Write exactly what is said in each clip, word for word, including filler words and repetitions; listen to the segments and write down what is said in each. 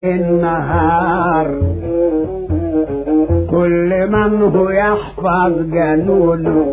النهار كل من هو يحفظ قانونه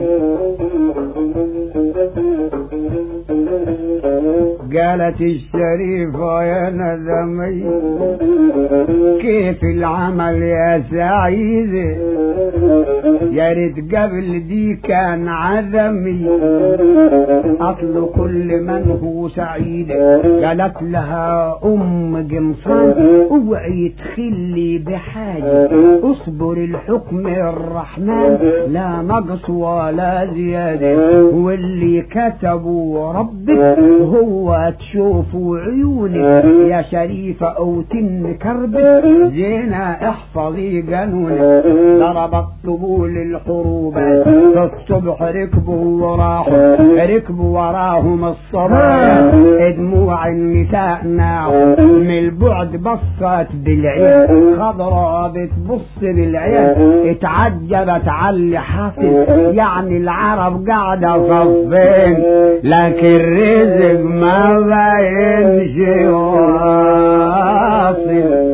قالت الشريفة يا ندمي كيف العمل يا سعيد يا ريت قبل دي كان عدمي اصل كل من هو سعيد. قالت لها ام قمصان اوعي تخلي بحاجة اصبر الحكم الرحمن لا نقص ولا زيادة واللي كتبوا ربك هو تشوفوا عيونك يا شريفة او تن كربك زينة احفظي قانونك. ضربت طبول الحروب في الصبح ركبوا وراحوا ركبوا وراهم الصبايا دموع النساء ناعوا من البعد بصت بالعين خضراء بتبص بالعين اتعجبت على اللي حاصل يعني العرب قاعدة صفين لكن رزق ما بينش واصل.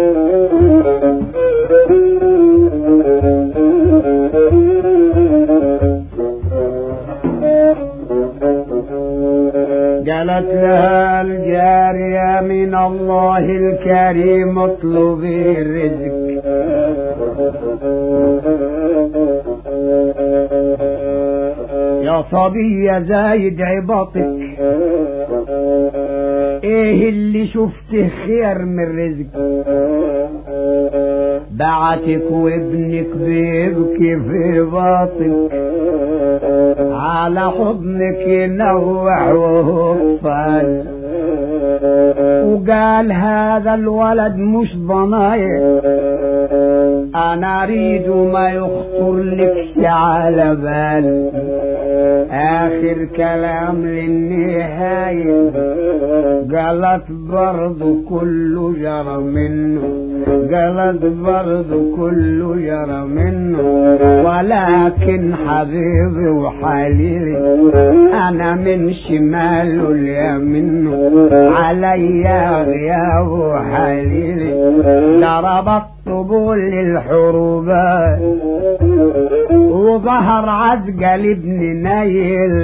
قالت لها الجارية من الله الكريم اطلبي الرزق يا صبية زايد عباطك ايه اللي شفته خير من رزق بعتك وابنك بيبكي في باطك على حضنك ينوع وهفل وقال هذا الولد مش ضنايا انا اريد ما يخطر لك على بال. اخر كلام للنهاية قالت برضو كله جرى منه قالت برضو كله جرى منه ولكن حبيبي وحليلي انا من شماله اليمين عليا غياب وحليلي. ضربت طبول الحروبات وظهر عزقل ابن نايل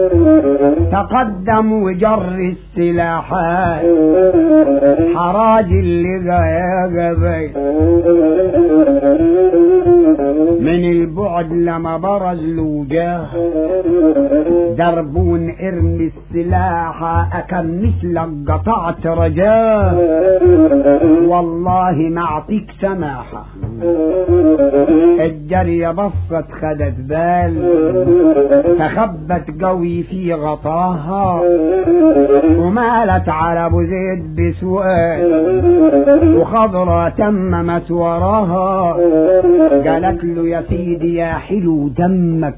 تقدم وجر السلاحات حراج اللي يا قبي من البعد لما برز لوجاه دربون ارمي السلاح اكن مثلك قطعت رجاه والله ما اعطيك سماحة. الجرية بصت خدت بال تخبت قوي في غطاها ومالت على ابو زيد بسؤال وخضرة تممت وراها قالت له يا سيدي يا حلو دمك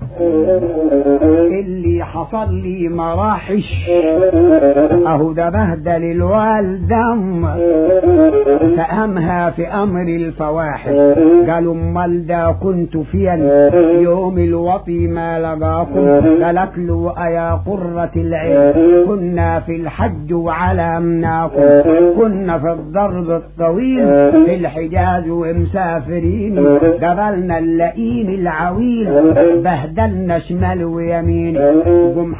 اللي حصل لي مراحش اهو ده بهدل الوالدم فأمها في امر الفواحش. قالوا امال ده كنت فين يوم الوطي ما لقاكم قالت له ايا قرة العين كنا في الحج وعلمناكم كنا في الضرب الطويل في الحجاز ومسافرين قبلنا اللئيم العويل بهدلنا شمال ويمين.